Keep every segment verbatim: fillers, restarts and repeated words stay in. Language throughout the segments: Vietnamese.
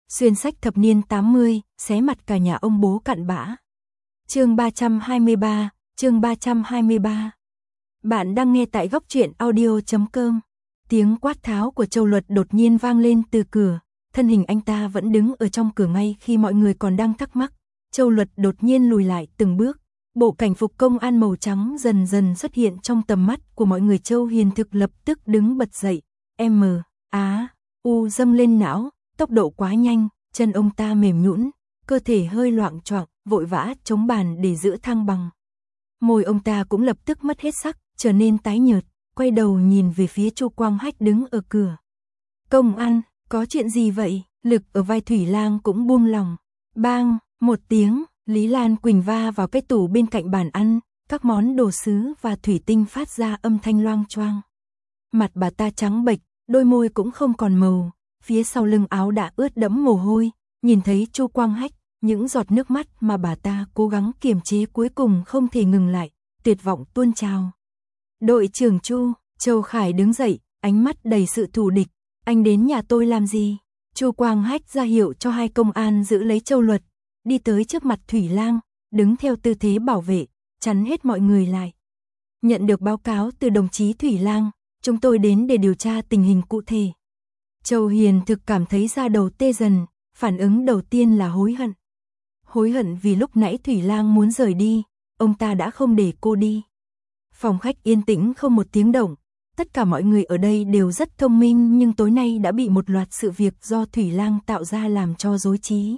Xuyên sách thập niên tám mươi, xé mặt cả nhà ông bố cặn bã. Chương ba trăm hai mươi ba, chương ba trăm hai mươi ba. Bạn đang nghe tại góc truyện audio chấm com. Tiếng quát tháo của Châu Luật đột nhiên vang lên từ cửa, thân hình anh ta vẫn đứng ở trong cửa ngay khi mọi người còn đang thắc mắc. Châu Luật đột nhiên lùi lại từng bước, bộ cảnh phục công an màu trắng dần dần xuất hiện trong tầm mắt của mọi người. Châu Hiền Thực lập tức đứng bật dậy, M, Á, U dâng lên não, tốc độ quá nhanh, chân ông ta mềm nhũn, cơ thể hơi loạng choạng, vội vã chống bàn để giữ thăng bằng. Môi ông ta cũng lập tức mất hết sắc, trở nên tái nhợt, quay đầu nhìn về phía Chu Quang Hách đứng ở cửa. Công an, có chuyện gì vậy? Lực ở vai Thủy Lang cũng buông lỏng. Bang, một tiếng, Lý Lan Quỳnh va vào cái tủ bên cạnh bàn ăn, các món đồ sứ và thủy tinh phát ra âm thanh loang choang. Mặt bà ta trắng bệch, đôi môi cũng không còn màu, phía sau lưng áo đã ướt đẫm mồ hôi. Nhìn thấy Chu Quang Hách, những giọt nước mắt mà bà ta cố gắng kiềm chế cuối cùng không thể ngừng lại, tuyệt vọng tuôn trào. Đội trưởng Chu, Châu Khải đứng dậy, ánh mắt đầy sự thù địch. Anh đến nhà tôi làm gì? Chu Quang Hách ra hiệu cho hai công an giữ lấy Châu Luật, đi tới trước mặt Thủy Lang, đứng theo tư thế bảo vệ, chắn hết mọi người lại. Nhận được báo cáo từ đồng chí Thủy Lang, chúng tôi đến để điều tra tình hình cụ thể. Châu Hiền Thực cảm thấy da đầu tê dần, phản ứng đầu tiên là hối hận. Hối hận vì lúc nãy Thủy Lang muốn rời đi, ông ta đã không để cô đi. Phòng khách yên tĩnh không một tiếng động, tất cả mọi người ở đây đều rất thông minh nhưng tối nay đã bị một loạt sự việc do Thủy Lang tạo ra làm cho rối trí.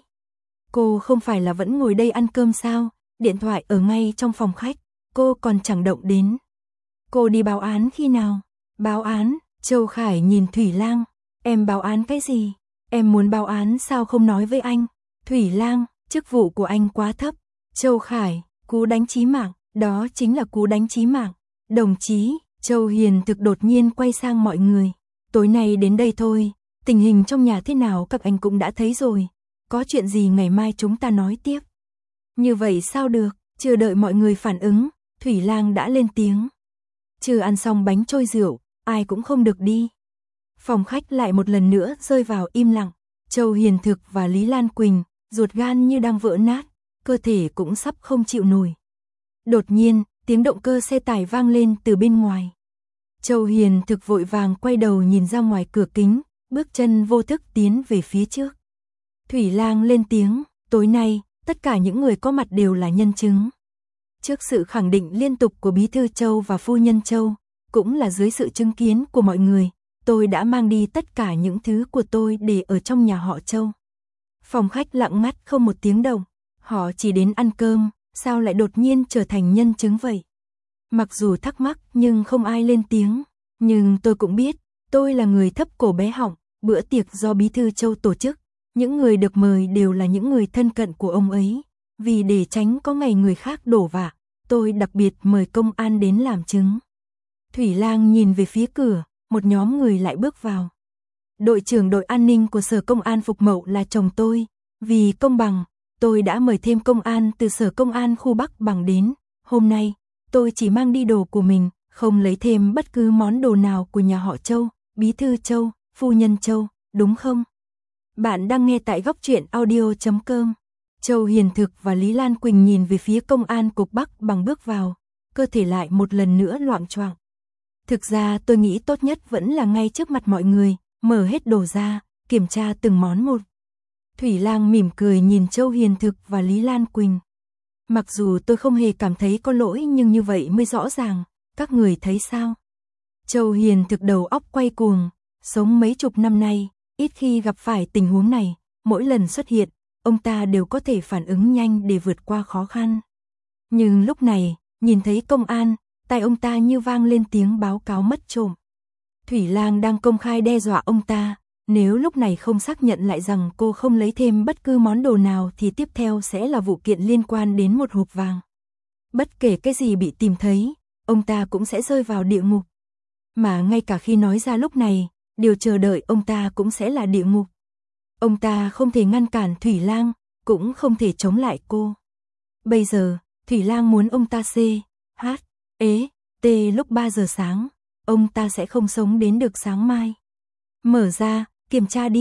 Cô không phải là vẫn ngồi đây ăn cơm sao? Điện thoại ở ngay trong phòng khách, cô còn chẳng động đến. Cô đi báo án khi nào? Báo án? Châu Khải nhìn Thủy Lang, em báo án cái gì? Em muốn báo án sao không nói với anh? Thủy Lang, chức vụ của anh quá thấp. Châu Khải, cú đánh chí mạng, đó chính là cú đánh chí mạng. Đồng chí, Châu Hiền Thực đột nhiên quay sang mọi người. Tối nay đến đây thôi, tình hình trong nhà thế nào các anh cũng đã thấy rồi. Có chuyện gì ngày mai chúng ta nói tiếp. Như vậy sao được, chưa đợi mọi người phản ứng, Thủy Lang đã lên tiếng. Chưa ăn xong bánh trôi rượu, ai cũng không được đi. Phòng khách lại một lần nữa rơi vào im lặng. Châu Hiền Thực và Lý Lan Quỳnh, ruột gan như đang vỡ nát, cơ thể cũng sắp không chịu nổi. Đột nhiên, tiếng động cơ xe tải vang lên từ bên ngoài. Châu Hiền Thực vội vàng quay đầu nhìn ra ngoài cửa kính, bước chân vô thức tiến về phía trước. Thủy Lang lên tiếng, tối nay, tất cả những người có mặt đều là nhân chứng. Trước sự khẳng định liên tục của Bí thư Châu và Phu nhân Châu, cũng là dưới sự chứng kiến của mọi người, tôi đã mang đi tất cả những thứ của tôi để ở trong nhà họ Châu. Phòng khách lặng ngắt không một tiếng động, họ chỉ đến ăn cơm, sao lại đột nhiên trở thành nhân chứng vậy? Mặc dù thắc mắc nhưng không ai lên tiếng, nhưng tôi cũng biết, tôi là người thấp cổ bé họng, bữa tiệc do Bí thư Châu tổ chức, những người được mời đều là những người thân cận của ông ấy, vì để tránh có ngày người khác đổ vạ, tôi đặc biệt mời công an đến làm chứng. Thủy Lang nhìn về phía cửa, một nhóm người lại bước vào. Đội trưởng đội an ninh của Sở Công an Phục Mậu là chồng tôi, vì công bằng, tôi đã mời thêm công an từ Sở Công an khu Bắc Bằng đến. Hôm nay, tôi chỉ mang đi đồ của mình, không lấy thêm bất cứ món đồ nào của nhà họ Châu, Bí thư Châu, Phu nhân Châu, đúng không? Bạn đang nghe tại góc truyện audio chấm com. Châu Hiền Thực và Lý Lan Quỳnh nhìn về phía công an cục Bắc Bằng bước vào, cơ thể lại một lần nữa loạng choạng. Thực ra tôi nghĩ tốt nhất vẫn là ngay trước mặt mọi người, mở hết đồ ra, kiểm tra từng món một. Thủy Lang mỉm cười nhìn Châu Hiền Thực và Lý Lan Quỳnh. Mặc dù tôi không hề cảm thấy có lỗi nhưng như vậy mới rõ ràng, các người thấy sao? Châu Hiền Thực đầu óc quay cuồng, sống mấy chục năm nay, ít khi gặp phải tình huống này, mỗi lần xuất hiện, ông ta đều có thể phản ứng nhanh để vượt qua khó khăn. Nhưng lúc này, nhìn thấy công an, tai ông ta như vang lên tiếng báo cáo mất trộm. Thủy Lang đang công khai đe dọa ông ta, nếu lúc này không xác nhận lại rằng cô không lấy thêm bất cứ món đồ nào thì tiếp theo sẽ là vụ kiện liên quan đến một hộp vàng. Bất kể cái gì bị tìm thấy, ông ta cũng sẽ rơi vào địa ngục. Mà ngay cả khi nói ra lúc này, điều chờ đợi ông ta cũng sẽ là địa ngục. Ông ta không thể ngăn cản Thủy Lang, cũng không thể chống lại cô. Bây giờ, Thủy Lang muốn ông ta C, H, E, T lúc ba giờ sáng, ông ta sẽ không sống đến được sáng mai. Mở ra, kiểm tra đi,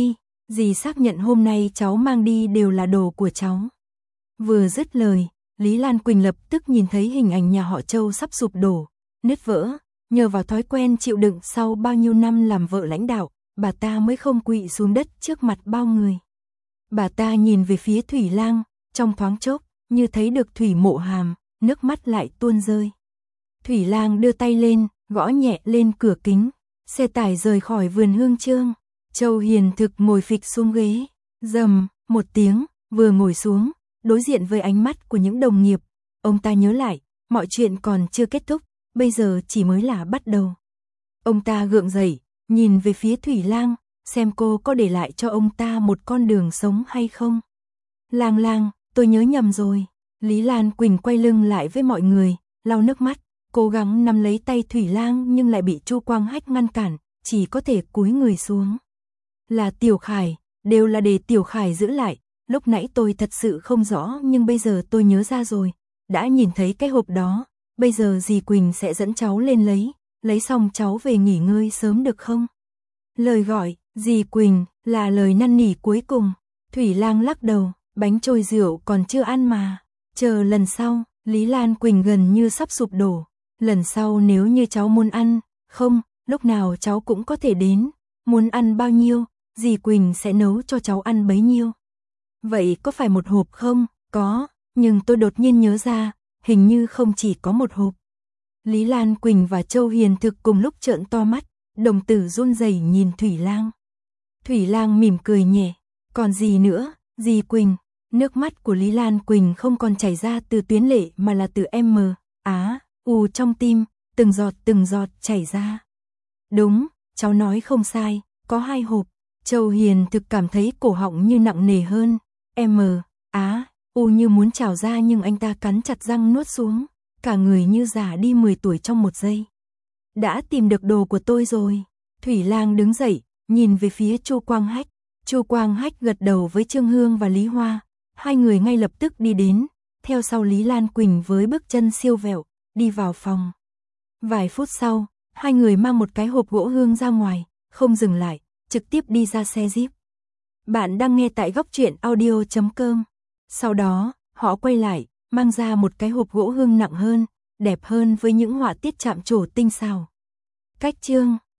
Dì xác nhận hôm nay cháu mang đi đều là đồ của cháu. Vừa dứt lời, Lý Lan Quỳnh lập tức nhìn thấy hình ảnh nhà họ Châu sắp sụp đổ, nứt vỡ, nhờ vào thói quen chịu đựng sau bao nhiêu năm làm vợ lãnh đạo, bà ta mới không quỵ xuống đất trước mặt bao người. Bà ta nhìn về phía Thủy Lang, trong thoáng chốc, như thấy được Thủy Mộ Hàm, nước mắt lại tuôn rơi. Thủy Lang đưa tay lên, gõ nhẹ lên cửa kính, xe tải rời khỏi vườn hương trương. Châu Hiền Thực ngồi phịch xuống ghế, rầm một tiếng, vừa ngồi xuống, đối diện với ánh mắt của những đồng nghiệp, ông ta nhớ lại, mọi chuyện còn chưa kết thúc, bây giờ chỉ mới là bắt đầu. Ông ta gượng dậy, nhìn về phía Thủy Lang, xem cô có để lại cho ông ta một con đường sống hay không. Lang Lang, tôi nhớ nhầm rồi. Lý Lan Quỳnh quay lưng lại với mọi người, lau nước mắt, cố gắng nắm lấy tay Thủy Lang nhưng lại bị Chu Quang Hách ngăn cản, chỉ có thể cúi người xuống. Là Tiểu Khải, đều là để Tiểu Khải giữ lại, lúc nãy tôi thật sự không rõ nhưng bây giờ tôi nhớ ra rồi, đã nhìn thấy cái hộp đó, bây giờ dì Quỳnh sẽ dẫn cháu lên lấy, lấy xong cháu về nghỉ ngơi sớm được không? Lời gọi, dì Quỳnh, là lời năn nỉ cuối cùng. Thủy Lang lắc đầu, bánh trôi rượu còn chưa ăn mà, chờ lần sau. Lý Lan Quỳnh gần như sắp sụp đổ, lần sau nếu như cháu muốn ăn, không, lúc nào cháu cũng có thể đến, muốn ăn bao nhiêu, dì Quỳnh sẽ nấu cho cháu ăn bấy nhiêu. Vậy có phải một hộp không? Có, nhưng tôi đột nhiên nhớ ra, hình như không chỉ có một hộp. Lý Lan Quỳnh và Châu Hiền Thực cùng lúc trợn to mắt, đồng tử run rẩy nhìn Thủy Lang. Thủy Lang mỉm cười nhẹ, còn gì nữa, dì Quỳnh. Nước mắt của Lý Lan Quỳnh không còn chảy ra từ tuyến lệ mà là từ M, Á, U trong tim, từng giọt từng giọt chảy ra. Đúng, cháu nói không sai, có hai hộp. Châu Hiền Thực cảm thấy cổ họng như nặng nề hơn, M, Á, U như muốn trào ra nhưng anh ta cắn chặt răng nuốt xuống, cả người như già đi mười tuổi trong một giây. Đã tìm được đồ của tôi rồi. Thủy Lang đứng dậy, nhìn về phía Chu Quang Hách. Chu Quang Hách gật đầu với Trương Hương và Lý Hoa. Hai người ngay lập tức đi đến, theo sau Lý Lan Quỳnh với bước chân siêu vẹo, đi vào phòng. Vài phút sau, hai người mang một cái hộp gỗ hương ra ngoài, không dừng lại, trực tiếp đi ra xe Jeep. Bạn đang nghe tại góc truyện audio chấm com. Sau đó, họ quay lại, mang ra một cái hộp gỗ hương nặng hơn, đẹp hơn với những họa tiết chạm trổ tinh xảo. Cách chương